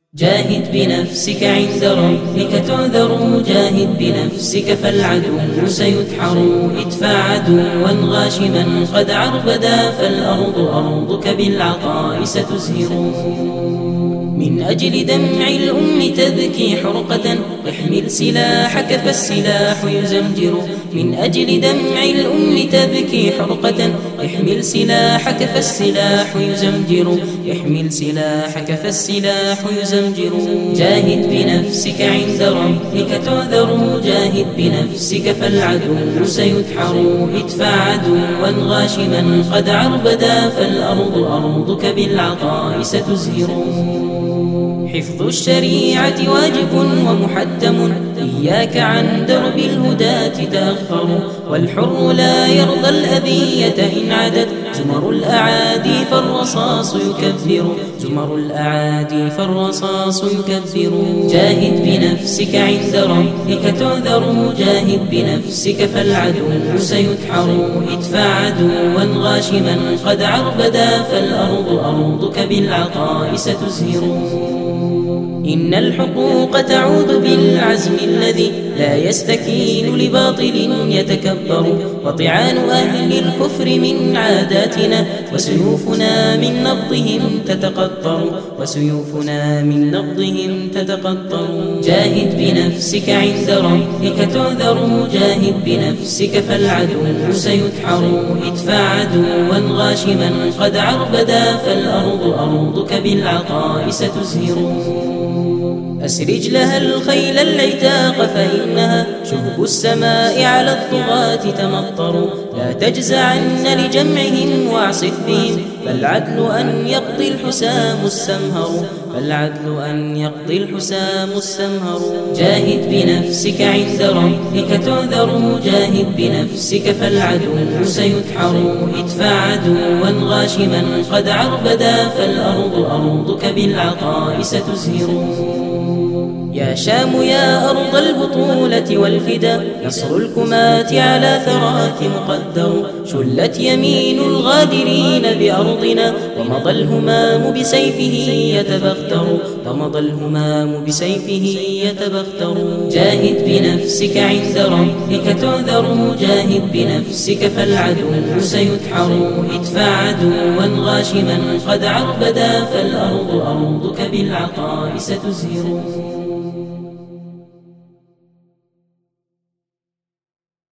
جاهد بنفسك عند ربك تعذر، جاهد بنفسك فالعدو سيدحر. ادفع عدوا غاشما قد عربدا، فالأرض أرضك بالعطاء ستزهر. من أجل دمع الأم تبكي حرقة، احمل سلاحك فالسلاح يزمجر. من أجل دمع الأم تبكي حرقة، احمل سلاحك فالسلاح يزمجر. احمل سلاحك فالسلاح يزمجر. جاهد بنفسك عند ربك تعذر، جاهد بنفسك فالعدو سيدحر. ادفع عدوا غاشما قد عربدا، فالأرض أرضك بالعطاء ستزهر. حفظ الشريعة واجب ومحتم، إياك عن درب الهدى تتأخر. والحر لا يرضى الأذية إن عدت، زمر الأعادي فالرصاص يكبر. زمر الأعادي فالرصاص يكبر. جاهد بنفسك عند ربك تعذر، جاهد بنفسك فالعدو سيدحر. ادفع عدوا غاشما قد عربدا، فالأرض أرضك بالعطاء ستزهر. إن الحقوق تعود بالعزم الذي لا يستكين لباطل يتكبر. وطعان أهل الكفر من عاداتنا، وسيوفنا من نبضهم تتقطر. وسيوفنا من نبضهم تتقطر. جاهد بنفسك عند ربك تعذر، جاهد بنفسك فالعدو سيدحر. ادفع عدوا غاشما قد عربدا، فالأرض أرضك بالعطاء ستزهر. أسرج لها الخيل العتاق، فإنها شهب السماء على الطغاة تمطر. لا تجزعن لجمعهم واعصف بهم، فالعدل أن يقضي الحسام السمهر. فالعدل أن يقضي الحسام السمهر. جاهد بنفسك عند ربك تعذر، جاهد بنفسك فالعدو سيدحر. ادفع عدوا غاشما قد عربدا، فالأرض أرضك بالعطاء ستزهر. يا شام يا أرض البطولة والفدا، نصر الكمات على ثراك مقدر. شلت يمين الغادرين بأرضنا، ومضى الهمام بسيفه يتبختر. ومضى الهمام بسيفه يتبختر. جاهد بنفسك عند ربك تعذر، جاهد بنفسك فالعدو سيدحر. ادفع عدوا غاشما قد عربدا، فالأرض أرضك بالعطاء ستزهر.